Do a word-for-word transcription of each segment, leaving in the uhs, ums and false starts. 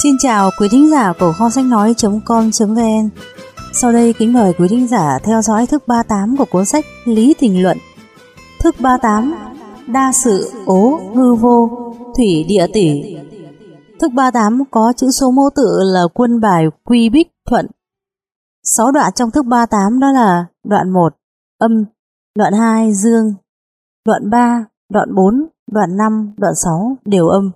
Xin chào quý thính giả của kho sách nói chấm com chấm vn. Sau đây kính mời quý thính giả theo dõi thức ba mươi tám của cuốn sách Lý Tình Luận. Thức ba mươi tám: Đa sự ố hư vô, thủy địa tỷ. Thức ba mươi tám có chữ số mẫu tự là quân bài quy bích thuận. Sáu đoạn trong thức ba mươi tám đó là đoạn một âm, đoạn hai dương, đoạn ba, đoạn bốn, đoạn năm, đoạn sáu đều âm.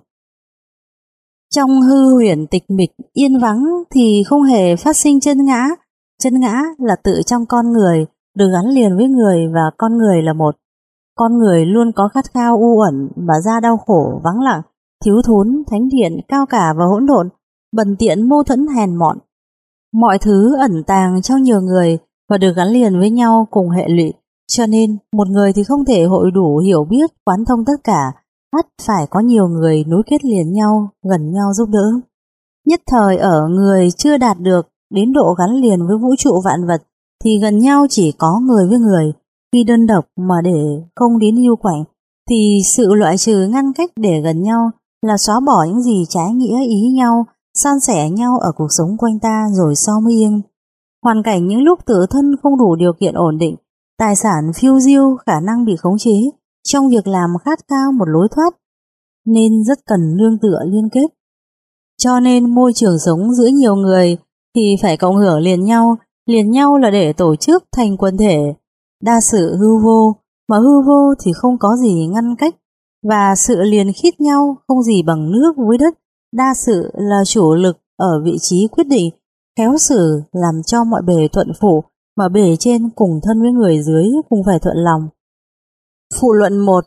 Trong hư huyền tịch mịch yên vắng thì không hề phát sinh chân ngã. Chân ngã là tự trong con người, được gắn liền với người và con người là một. Con người luôn có khát khao u uẩn mà ra đau khổ, vắng lặng, thiếu thốn, thánh thiện, cao cả và hỗn độn, bần tiện, mâu thuẫn, hèn mọn. Mọi thứ ẩn tàng trong nhiều người và được gắn liền với nhau cùng hệ lụy, cho nên một người thì không thể hội đủ hiểu biết quán thông tất cả, ắt phải có nhiều người nối kết liền nhau, gần nhau giúp đỡ. Nhất thời ở người chưa đạt được đến độ gắn liền với vũ trụ vạn vật thì gần nhau chỉ có người với người. Khi đơn độc mà để không đến hưu quạnh thì sự loại trừ ngăn cách để gần nhau là xóa bỏ những gì trái nghĩa ý nhau, san sẻ nhau ở cuộc sống quanh ta rồi sau mới yên. Hoàn cảnh những lúc tự thân không đủ điều kiện ổn định, tài sản phiêu diêu, khả năng bị khống chế, trong việc làm khát khao một lối thoát, nên rất cần nương tựa liên kết. Cho nên môi trường sống giữa nhiều người thì phải cộng hưởng liền nhau, liền nhau là để tổ chức thành quần thể. Đa sự hư vô, mà hư vô thì không có gì ngăn cách, và sự liền khít nhau không gì bằng nước với đất. Đa sự là chủ lực ở vị trí quyết định, khéo xử làm cho mọi bề thuận phụ, mà bề trên cùng thân với người dưới cũng phải thuận lòng. Phụ luận một.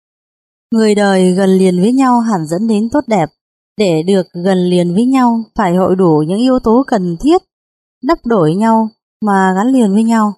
Người đời gần liền với nhau hẳn dẫn đến tốt đẹp. Để được gần liền với nhau phải hội đủ những yếu tố cần thiết, đắp đổi nhau mà gắn liền với nhau.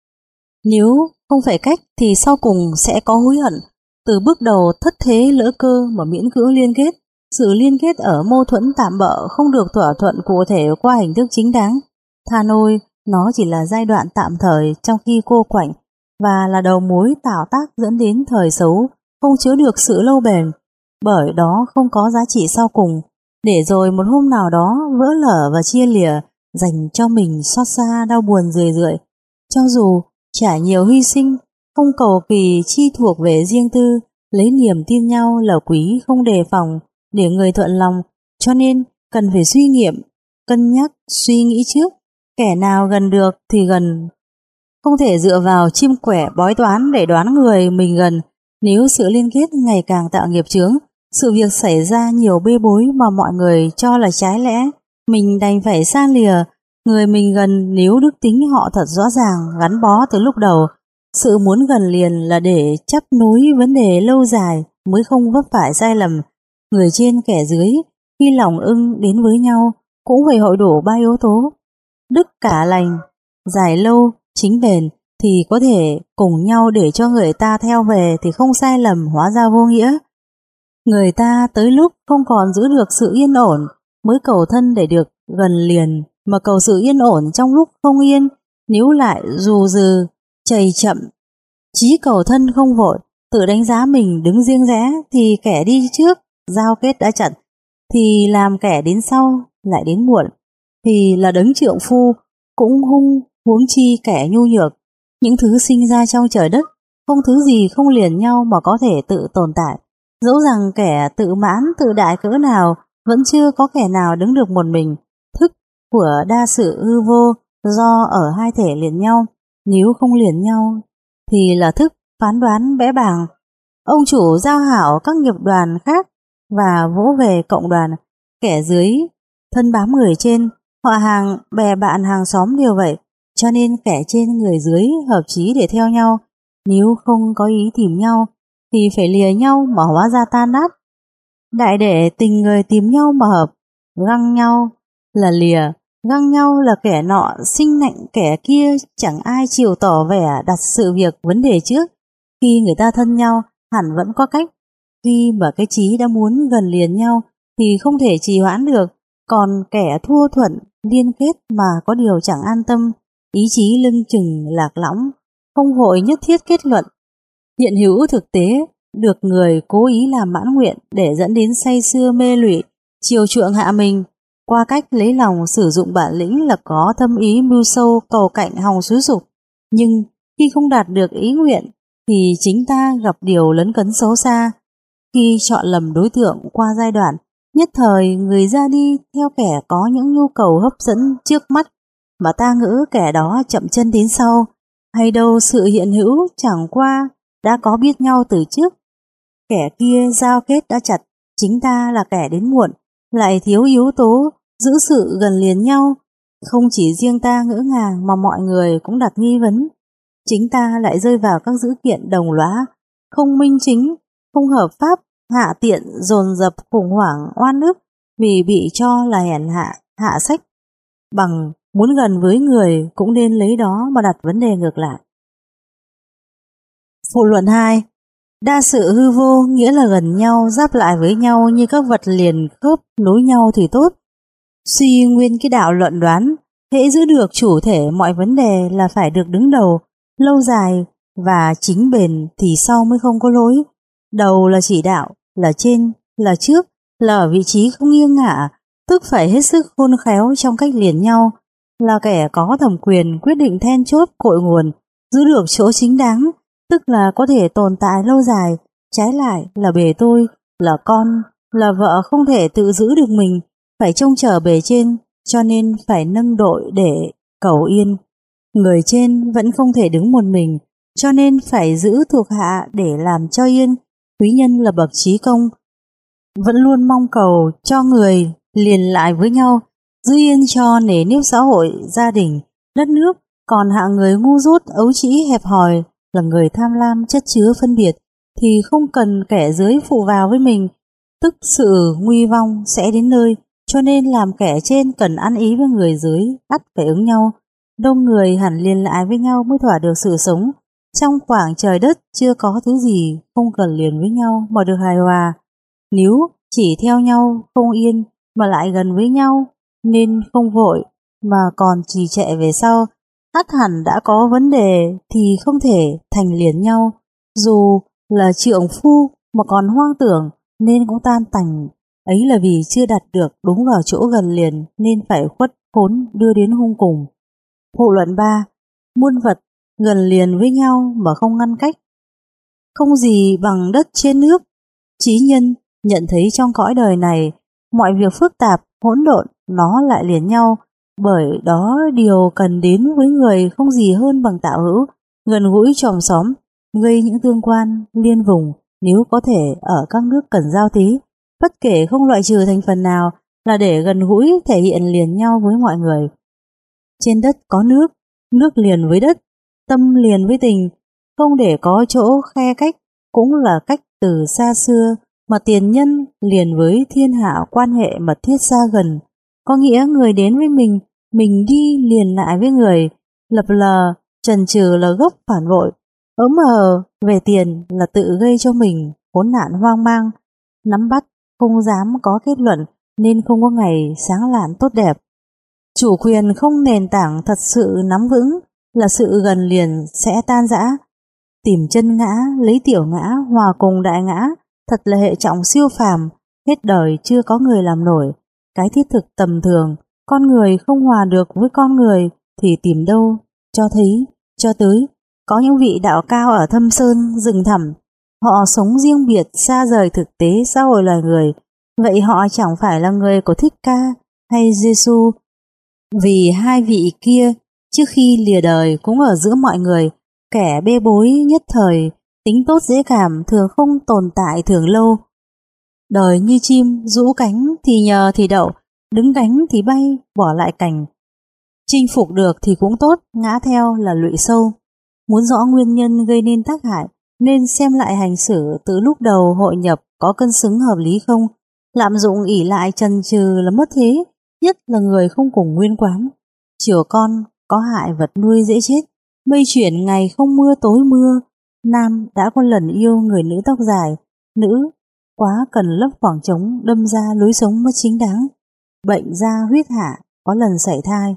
Nếu không phải cách thì sau cùng sẽ có hối hận. Từ bước đầu thất thế lỡ cơ mà miễn cưỡng liên kết. Sự liên kết ở mâu thuẫn tạm bợ không được thỏa thuận cụ thể qua hình thức chính đáng. Tha ôi, nó chỉ là giai đoạn tạm thời trong khi cô quạnh, và là đầu mối tạo tác dẫn đến thời xấu, không chứa được sự lâu bền, bởi đó không có giá trị sau cùng, để rồi một hôm nào đó vỡ lở và chia lìa, dành cho mình xót xa đau buồn rười rượi. Cho dù trải nhiều hy sinh, không cầu kỳ chi thuộc về riêng tư, lấy niềm tin nhau là quý, không đề phòng để người thuận lòng, cho nên cần phải suy nghiệm, cân nhắc, suy nghĩ trước. Kẻ nào gần được thì gần, không thể dựa vào chim quẻ bói toán để đoán người mình gần. Nếu sự liên kết ngày càng tạo nghiệp chướng, sự việc xảy ra nhiều bê bối mà mọi người cho là trái lẽ, mình đành phải xa lìa người mình gần nếu đức tính họ thật rõ ràng, gắn bó từ lúc đầu. Sự muốn gần liền là để chấp nối vấn đề lâu dài mới không vấp phải sai lầm. Người trên kẻ dưới khi lòng ưng đến với nhau cũng phải hội đủ ba yếu tố: đức cả lành, dài lâu, chính bền, thì có thể cùng nhau để cho người ta theo về thì không sai lầm hóa ra vô nghĩa. Người ta tới lúc không còn giữ được sự yên ổn mới cầu thân để được gần liền, mà cầu sự yên ổn trong lúc không yên, nếu lại dù dừ, chầy chậm, chí cầu thân không vội, tự đánh giá mình đứng riêng rẽ thì kẻ đi trước giao kết đã chặt, thì làm kẻ đến sau lại đến muộn, thì là đấng trượng phu cũng hung, huống chi kẻ nhu nhược. Những thứ sinh ra trong trời đất, không thứ gì không liền nhau mà có thể tự tồn tại. Dẫu rằng kẻ tự mãn tự đại cỡ nào, vẫn chưa có kẻ nào đứng được một mình. Thức của đa sự hư vô do ở hai thể liền nhau, nếu không liền nhau thì là thức phán đoán bẽ bàng. Ông chủ giao hảo các nghiệp đoàn khác và vỗ về cộng đoàn, kẻ dưới thân bám người trên, họ hàng bè bạn hàng xóm đều vậy. Cho nên kẻ trên người dưới hợp chí để theo nhau, nếu không có ý tìm nhau thì phải lìa nhau mà hóa ra tan nát. Đại để tình người tìm nhau mà hợp, găng nhau là lìa, găng nhau là kẻ nọ sinh nạnh kẻ kia, chẳng ai chịu tỏ vẻ đặt sự việc vấn đề trước. Khi người ta thân nhau hẳn vẫn có cách, khi mà cái chí đã muốn gần liền nhau thì không thể trì hoãn được. Còn kẻ thua thuận liên kết mà có điều chẳng an tâm, ý chí lưng chừng lạc lõng, không vội nhất thiết kết luận. Hiện hữu thực tế được người cố ý làm mãn nguyện để dẫn đến say sưa mê lụy, chiều chuộng hạ mình, qua cách lấy lòng sử dụng bản lĩnh là có thâm ý mưu sâu cầu cạnh hòng xúi giục. Nhưng khi không đạt được ý nguyện thì chính ta gặp điều lấn cấn xấu xa. Khi chọn lầm đối tượng qua giai đoạn, nhất thời người ra đi theo kẻ có những nhu cầu hấp dẫn trước mắt mà ta ngỡ kẻ đó chậm chân đến sau, hay đâu sự hiện hữu chẳng qua đã có biết nhau từ trước. Kẻ kia giao kết đã chặt, chính ta là kẻ đến muộn, lại thiếu yếu tố giữ sự gần liền nhau. Không chỉ riêng ta ngỡ ngàng mà mọi người cũng đặt nghi vấn. Chính ta lại rơi vào các dữ kiện đồng lõa, không minh chính, không hợp pháp, hạ tiện, dồn dập khủng hoảng oan ức vì bị cho là hèn hạ, hạ sách. Bằng muốn gần với người cũng nên lấy đó mà đặt vấn đề ngược lại. Phụ luận hai. Đa sự hư vô nghĩa là gần nhau, giáp lại với nhau như các vật liền khớp nối nhau thì tốt. Suy nguyên cái đạo luận đoán, hễ giữ được chủ thể mọi vấn đề là phải được đứng đầu, lâu dài và chính bền thì sau mới không có lối. Đầu là chỉ đạo, là trên, là trước, là ở vị trí không nghiêng ngả, tức phải hết sức khôn khéo trong cách liền nhau, là kẻ có thẩm quyền quyết định then chốt cội nguồn, giữ được chỗ chính đáng, tức là có thể tồn tại lâu dài. Trái lại là bề tôi, là con, là vợ không thể tự giữ được mình, phải trông chờ bề trên, cho nên phải nâng đội để cầu yên. Người trên vẫn không thể đứng một mình, cho nên phải giữ thuộc hạ để làm cho yên. Quý nhân là bậc trí công, vẫn luôn mong cầu cho người liền lại với nhau, giữ yên cho nề nếp xã hội, gia đình, đất nước. Còn hạng người ngu dốt, ấu trĩ, hẹp hòi là người tham lam, chất chứa phân biệt thì không cần kẻ dưới phụ vào với mình, tức sự nguy vong sẽ đến nơi. Cho nên làm kẻ trên cần ăn ý với người dưới, ắt phải ứng nhau. Đông người hẳn liền lại với nhau mới thỏa được sự sống. Trong khoảng trời đất chưa có thứ gì không cần liền với nhau mà được hài hòa. Nếu chỉ theo nhau không yên mà lại gần với nhau, nên không vội mà còn trì trệ về sau, ắt hẳn đã có vấn đề thì không thể thành liền nhau. Dù là trượng phu mà còn hoang tưởng nên cũng tan tành. Ấy là vì chưa đặt được đúng vào chỗ gần liền nên phải khuất khốn đưa đến hung cùng. Phụ luận ba. Muôn vật gần liền với nhau mà không ngăn cách, không gì bằng đất trên nước. Trí nhân nhận thấy trong cõi đời này mọi việc phức tạp, hỗn độn nó lại liền nhau, bởi đó điều cần đến với người không gì hơn bằng tạo hữu, gần gũi chòm xóm, gây những tương quan liên vùng. Nếu có thể ở các nước cần giao tế, bất kể không loại trừ thành phần nào, là để gần gũi thể hiện liền nhau với mọi người. Trên đất có nước, nước liền với đất, tâm liền với tình, không để có chỗ khe cách, cũng là cách từ xa xưa mà tiền nhân liền với thiên hạ quan hệ mật thiết xa gần. Có nghĩa người đến với mình, mình đi liền lại với người. Lập lờ, trần trừ là gốc phản bội, ớm hờ về tiền là tự gây cho mình khốn nạn hoang mang. Nắm bắt không dám có kết luận nên không có ngày sáng lạn tốt đẹp. Chủ quyền không nền tảng thật sự nắm vững là sự gần liền sẽ tan rã. Tìm chân ngã, lấy tiểu ngã, hòa cùng đại ngã, thật là hệ trọng siêu phàm, hết đời chưa có người làm nổi. Cái thiết thực tầm thường, con người không hòa được với con người thì tìm đâu cho thấy, cho tới. Có những vị đạo cao ở thâm sơn, rừng thẳm, họ sống riêng biệt xa rời thực tế xã hội loài người. Vậy họ chẳng phải là người của Thích Ca hay Giêsu? Vì hai vị kia trước khi lìa đời cũng ở giữa mọi người. Kẻ bê bối nhất thời, tính tốt dễ cảm, thường không tồn tại thường lâu. Đời như chim, rũ cánh thì nhờ thì đậu, đứng cánh thì bay, bỏ lại cành. Chinh phục được thì cũng tốt, ngã theo là lụy sâu. Muốn rõ nguyên nhân gây nên tác hại, nên xem lại hành xử từ lúc đầu hội nhập có cân xứng hợp lý không. Lạm dụng ỷ lại chần chừ là mất thế, nhất là người không cùng nguyên quán. Chiều con có hại vật nuôi dễ chết, mây chuyển ngày không mưa tối mưa. Nam đã có lần yêu người nữ tóc dài, nữ quá cần lấp khoảng trống, đâm ra lối sống mất chính đáng. Bệnh da huyết hạ có lần sảy thai.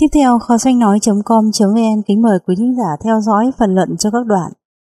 Tiếp theo, kho sách nói chấm com chấm vn kính mời quý thính giả theo dõi phần luận cho các đoạn.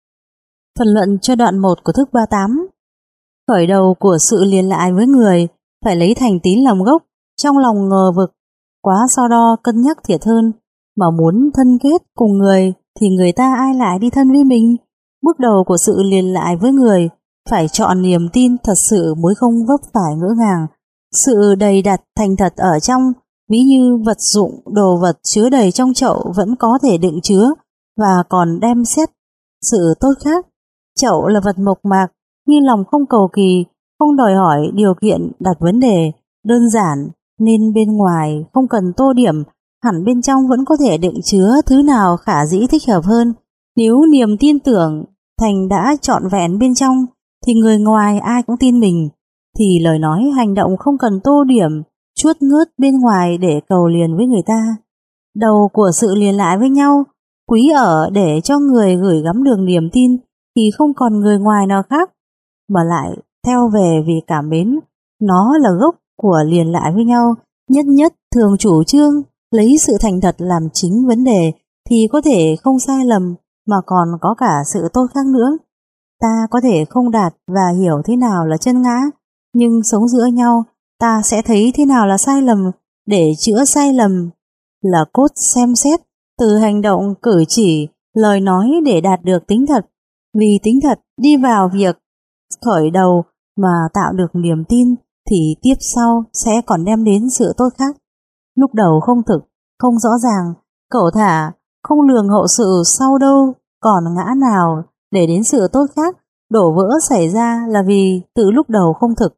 Phần luận cho đoạn một của thức ba mươi tám. Khởi đầu của sự liền lại với người phải lấy thành tín làm gốc, trong lòng ngờ vực, quá so đo cân nhắc thiệt hơn, mà muốn thân kết cùng người thì người ta ai lại đi thân với mình. Bước đầu của sự liền lại với người phải chọn niềm tin thật sự mới không vấp phải ngỡ ngàng. Sự đầy đặn thành thật ở trong, ví như vật dụng, đồ vật chứa đầy trong chậu vẫn có thể đựng chứa và còn đem xét sự tốt khác. Chậu là vật mộc mạc, như lòng không cầu kỳ, không đòi hỏi điều kiện đặt vấn đề, đơn giản, nên bên ngoài không cần tô điểm, hẳn bên trong vẫn có thể đựng chứa thứ nào khả dĩ thích hợp hơn. Nếu niềm tin tưởng thành đã trọn vẹn bên trong, thì người ngoài ai cũng tin mình, thì lời nói hành động không cần tô điểm, chuốt ngớt bên ngoài để cầu liền với người ta. Đầu của sự liền lại với nhau, quý ở để cho người gửi gắm được niềm tin, thì không còn người ngoài nào khác, mà lại theo về vì cảm mến. Nó là gốc của liền lại với nhau. Nhất nhất thường chủ trương lấy sự thành thật làm chính vấn đề, thì có thể không sai lầm, mà còn có cả sự tốt khác nữa. Ta có thể không đạt và hiểu thế nào là chân ngã, nhưng sống giữa nhau, ta sẽ thấy thế nào là sai lầm, để chữa sai lầm là cốt xem xét từ hành động, cử chỉ, lời nói để đạt được tính thật. Vì tính thật đi vào việc khởi đầu mà tạo được niềm tin, thì tiếp sau sẽ còn đem đến sự tốt khác. Lúc đầu không thực, không rõ ràng, cẩu thả, không lường hậu sự sau đâu còn ngã nào để đến sự tốt khác. Đổ vỡ xảy ra là vì từ lúc đầu không thực.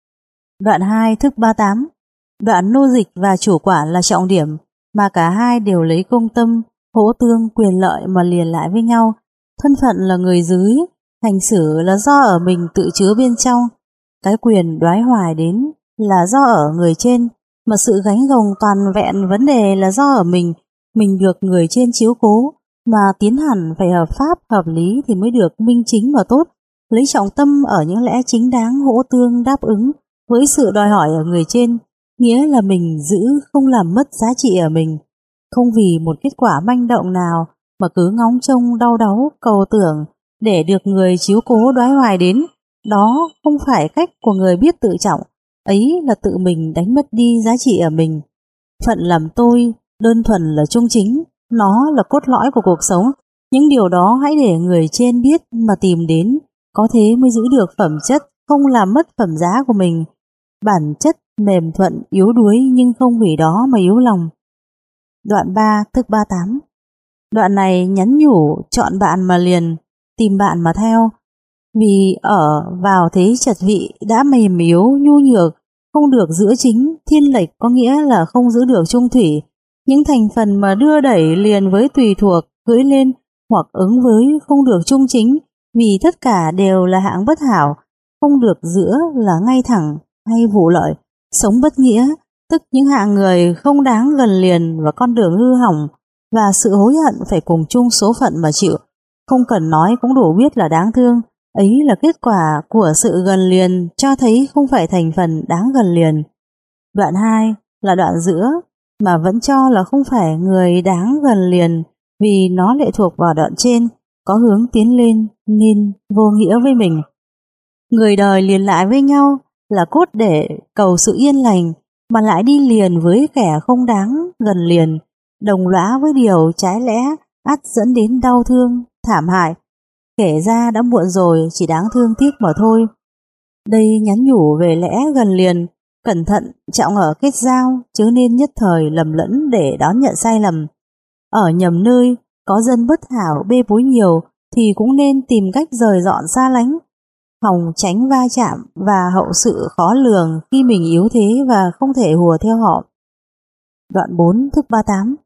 Đoạn hai thức ba mươi tám. Đoạn nô dịch và chủ quản là trọng điểm, mà cả hai đều lấy công tâm, hỗ tương, quyền lợi mà liền lại với nhau. Thân phận là người dưới, hành xử là do ở mình tự chứa bên trong. Cái quyền đoái hoài đến là do ở người trên, mà sự gánh gồng toàn vẹn vấn đề là do ở mình. Mình được người trên chiếu cố, mà tiến hẳn phải hợp pháp, hợp lý thì mới được minh chính và tốt. Lấy trọng tâm ở những lẽ chính đáng, hỗ tương đáp ứng với sự đòi hỏi ở người trên, nghĩa là mình giữ không làm mất giá trị ở mình, không vì một kết quả manh động nào mà cứ ngóng trông đau đáu cầu tưởng để được người chiếu cố đoái hoài đến. Đó không phải cách của người biết tự trọng, ấy là tự mình đánh mất đi giá trị ở mình. Phận làm tôi đơn thuần là trung chính, nó là cốt lõi của cuộc sống. Những điều đó hãy để người trên biết mà tìm đến, có thế mới giữ được phẩm chất, không làm mất phẩm giá của mình. Bản chất mềm thuận, yếu đuối, nhưng không vì đó mà yếu lòng. Đoạn ba thức ba mươi tám. Đoạn này nhắn nhủ chọn bạn mà liền, tìm bạn mà theo. Vì ở vào thế chật vị đã mềm yếu, nhu nhược, không được giữa chính, thiên lệch có nghĩa là không giữ được trung thủy. Những thành phần mà đưa đẩy liền với tùy thuộc, cưỡi lên hoặc ứng với không được trung chính, vì tất cả đều là hạng bất hảo, không được giữa là ngay thẳng hay vụ lợi, sống bất nghĩa, tức những hạng người không đáng gần liền và con đường hư hỏng, và sự hối hận phải cùng chung số phận mà chịu. Không cần nói cũng đủ biết là đáng thương. Ấy là kết quả của sự gần liền, cho thấy không phải thành phần đáng gần liền. Đoạn hai là đoạn giữa, mà vẫn cho là không phải người đáng gần liền, vì nó lệ thuộc vào đoạn trên, có hướng tiến lên nên vô nghĩa với mình. Người đời liền lại với nhau là cốt để cầu sự yên lành, mà lại đi liền với kẻ không đáng gần liền, đồng lõa với điều trái lẽ, ắt dẫn đến đau thương, thảm hại. Kể ra đã muộn rồi, chỉ đáng thương tiếc mà thôi. Đây nhắn nhủ về lẽ gần liền, cẩn thận, trọng ở kết giao, chớ nên nhất thời lầm lẫn để đón nhận sai lầm. Ở nhầm nơi, có dân bất hảo bê bối nhiều, thì cũng nên tìm cách rời dọn xa lánh, hòng tránh va chạm và hậu sự khó lường khi mình yếu thế và không thể hùa theo họ. Đoạn bốn thức ba mươi tám.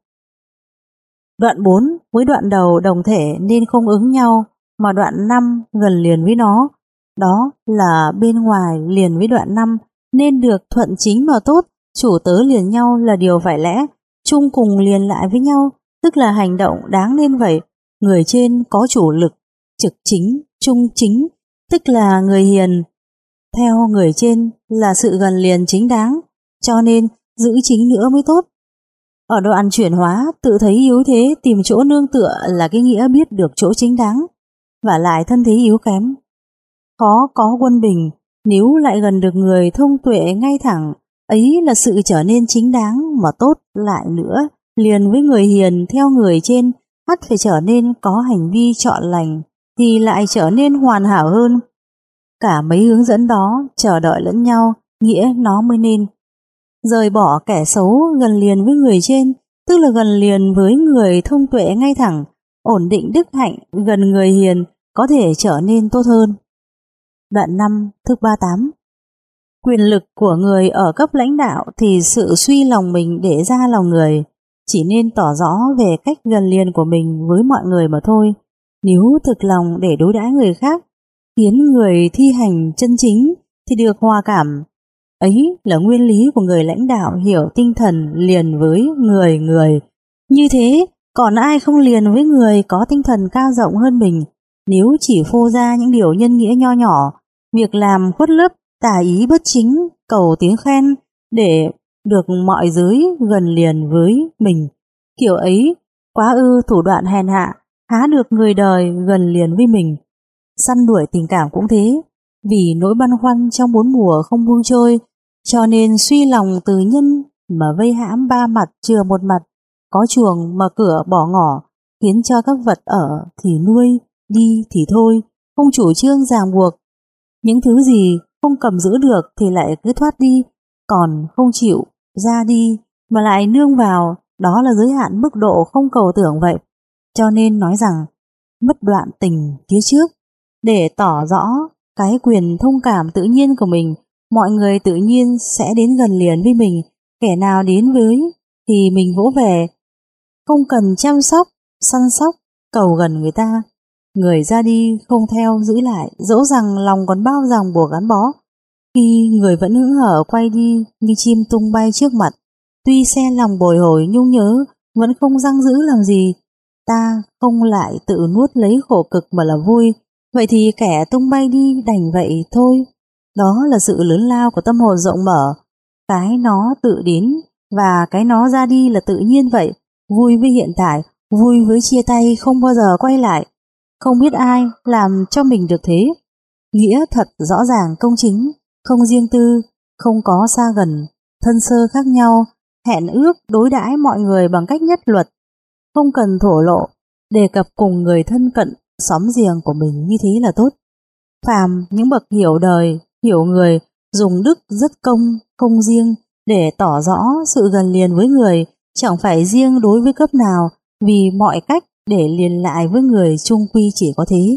Đoạn bốn với đoạn đầu đồng thể nên không ứng nhau, mà đoạn năm gần liền với nó. Đó là bên ngoài liền với đoạn năm nên được thuận chính mà tốt. Chủ tớ liền nhau là điều phải lẽ, chung cùng liền lại với nhau, tức là hành động đáng nên vậy. Người trên có chủ lực, trực chính, trung chính, tức là người hiền. Theo người trên là sự gần liền chính đáng, cho nên giữ chính nữa mới tốt. Ở đoạn chuyển hóa, tự thấy yếu thế tìm chỗ nương tựa là cái nghĩa biết được chỗ chính đáng, và lại thân thế yếu kém, khó có quân bình. Nếu lại gần được người thông tuệ ngay thẳng, ấy là sự trở nên chính đáng. Mà tốt lại nữa, liền với người hiền theo người trên, ắt phải trở nên có hành vi trọn lành, thì lại trở nên hoàn hảo hơn. Cả mấy hướng dẫn đó chờ đợi lẫn nhau, nghĩa nó mới nên. Rời bỏ kẻ xấu gần liền với người trên, tức là gần liền với người thông tuệ ngay thẳng, ổn định đức hạnh, gần người hiền có thể trở nên tốt hơn. Đoạn năm, thức ba mươi tám. Quyền lực của người ở cấp lãnh đạo thì sự suy lòng mình để ra lòng người, chỉ nên tỏ rõ về cách gần liền của mình với mọi người mà thôi. Nếu thực lòng để đối đãi người khác, khiến người thi hành chân chính thì được hòa cảm. Ấy là nguyên lý của người lãnh đạo hiểu tinh thần liền với người người. Như thế, còn ai không liền với người có tinh thần cao rộng hơn mình, nếu chỉ phô ra những điều nhân nghĩa nho nhỏ, việc làm khuất lấp, tà ý bất chính, cầu tiếng khen để được mọi giới gần liền với mình. Kiểu ấy, quá ư thủ đoạn hèn hạ, há được người đời gần liền với mình. Săn đuổi tình cảm cũng thế, vì nỗi băn khoăn trong bốn mùa không buông trôi, cho nên suy lòng từ nhân mà vây hãm ba mặt chừa một mặt, có chuồng mà cửa bỏ ngỏ, khiến cho các vật ở thì nuôi, đi thì thôi, không chủ trương ràng buộc. Những thứ gì không cầm giữ được thì lại cứ thoát đi, còn không chịu ra đi mà lại nương vào, đó là giới hạn mức độ không cầu tưởng vậy. Cho nên nói rằng mất đoạn tình phía trước, để tỏ rõ cái quyền thông cảm tự nhiên của mình, mọi người tự nhiên sẽ đến gần liền với mình. Kẻ nào đến với thì mình vỗ về, không cần chăm sóc, săn sóc, cầu gần người ta. Người ra đi không theo giữ lại, dẫu rằng lòng còn bao ràng buộc gắn bó. Khi người vẫn hững hở quay đi như chim tung bay trước mặt, tuy xe lòng bồi hồi nhung nhớ, vẫn không giăng giữ làm gì. Ta không lại tự nuốt lấy khổ cực mà là vui, vậy thì kẻ tung bay đi đành vậy thôi. Đó là sự lớn lao của tâm hồn rộng mở. Cái nó tự đến và cái nó ra đi là tự nhiên vậy. Vui với hiện tại, vui với chia tay không bao giờ quay lại. Không biết ai làm cho mình được thế. Nghĩa thật rõ ràng công chính, không riêng tư, không có xa gần, thân sơ khác nhau, hẹn ước đối đãi mọi người bằng cách nhất luật, không cần thổ lộ, đề cập cùng người thân cận, xóm giềng của mình như thế là tốt. Phàm những bậc hiểu đời, hiểu người, dùng đức rất công, công riêng để tỏ rõ sự gần liền với người, chẳng phải riêng đối với cấp nào, vì mọi cách để liền lại với người chung quy chỉ có thế.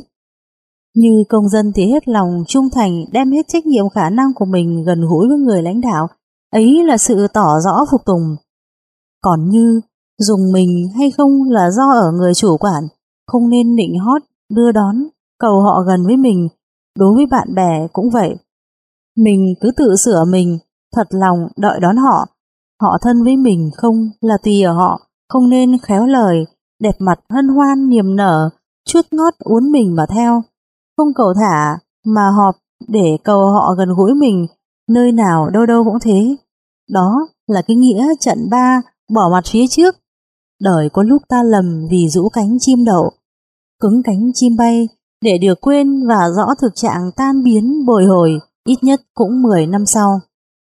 Như công dân thì hết lòng trung thành, đem hết trách nhiệm khả năng của mình gần gũi với người lãnh đạo, ấy là sự tỏ rõ phục tùng. Còn như dùng mình hay không là do ở người chủ quản, không nên nịnh hót, đưa đón, cầu họ gần với mình. Đối với bạn bè cũng vậy, mình cứ tự sửa mình, thật lòng đợi đón họ. Họ thân với mình không là tùy ở họ, không nên khéo lời, đẹp mặt hân hoan niềm nở, chuốt ngót uốn mình mà theo. Không cầu thả mà họp để cầu họ gần gũi mình, nơi nào đâu đâu cũng thế. Đó là cái nghĩa trận ba, bỏ mặt phía trước. Đời có lúc ta lầm vì rũ cánh chim đậu, cứng cánh chim bay, để được quên và rõ thực trạng tan biến bồi hồi, ít nhất cũng mười năm sau.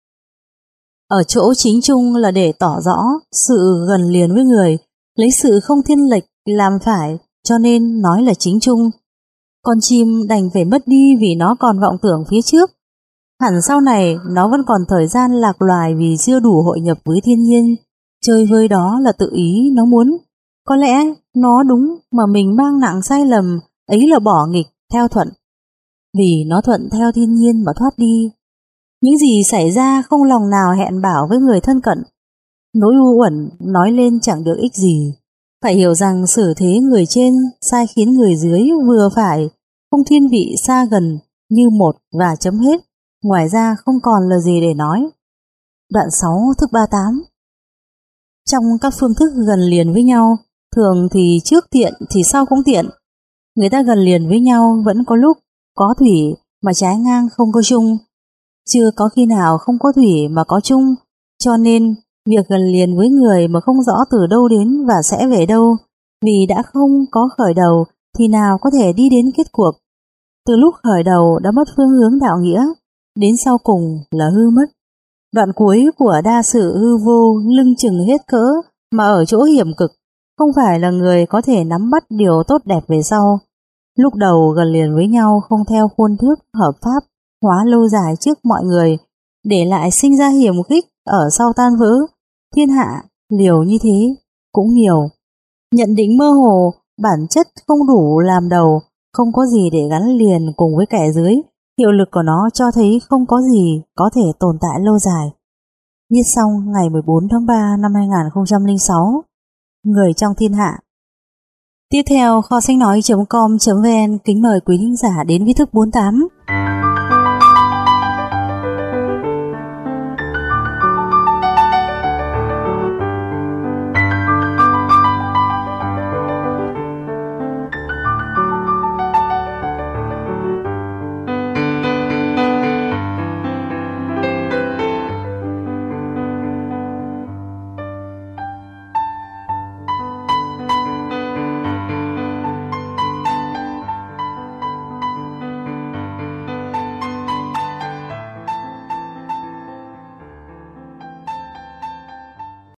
Ở chỗ chính trung là để tỏ rõ sự gần liền với người, lấy sự không thiên lệch làm phải, cho nên nói là chính trung. Con chim đành phải mất đi vì nó còn vọng tưởng phía trước. Hẳn sau này nó vẫn còn thời gian lạc loài vì chưa đủ hội nhập với thiên nhiên. Chơi vơi đó là tự ý nó muốn. Có lẽ nó đúng mà mình mang nặng sai lầm, ấy là bỏ nghịch theo thuận. Vì nó thuận theo thiên nhiên mà thoát đi. Những gì xảy ra không lòng nào hẹn bảo với người thân cận. Nỗi u uẩn nói lên chẳng được ích gì. Phải hiểu rằng xử thế người trên sai khiến người dưới vừa phải, không thiên vị xa gần, như một và chấm hết. Ngoài ra không còn là gì để nói. Đoạn sáu, thức ba mươi tám. Trong các phương thức gần liền với nhau, thường thì trước tiện thì sau cũng tiện. Người ta gần liền với nhau vẫn có lúc có thủy mà trái ngang không có chung, chưa có khi nào không có thủy mà có chung. Cho nên Việc gần liền với người mà không rõ từ đâu đến và sẽ về đâu, vì đã không có khởi đầu thì nào có thể đi đến kết cuộc. Từ lúc khởi đầu đã mất phương hướng đạo nghĩa, đến sau cùng là hư mất. Đoạn cuối của đa sự hư vô lưng chừng hết cỡ mà ở chỗ hiểm cực, không phải là người có thể nắm bắt điều tốt đẹp về sau. Lúc đầu gần liền với nhau không theo khuôn thước hợp pháp, hóa lâu dài trước mọi người, để lại sinh ra hiểm khích ở sau tan vỡ. Thiên hạ liều như thế cũng nhiều. Nhận định mơ hồ, bản chất không đủ làm đầu, không có gì để gắn liền cùng với kẻ dưới, hiệu lực của nó cho thấy không có gì có thể tồn tại lâu dài. Viết xong ngày mười bốn tháng ba năm hai nghìn không trăm lẻ sáu. Người trong thiên hạ. Tiếp theo, kho sách nói chấm com chấm vn kính mời quý thính giả đến với thức bốn mươi tám.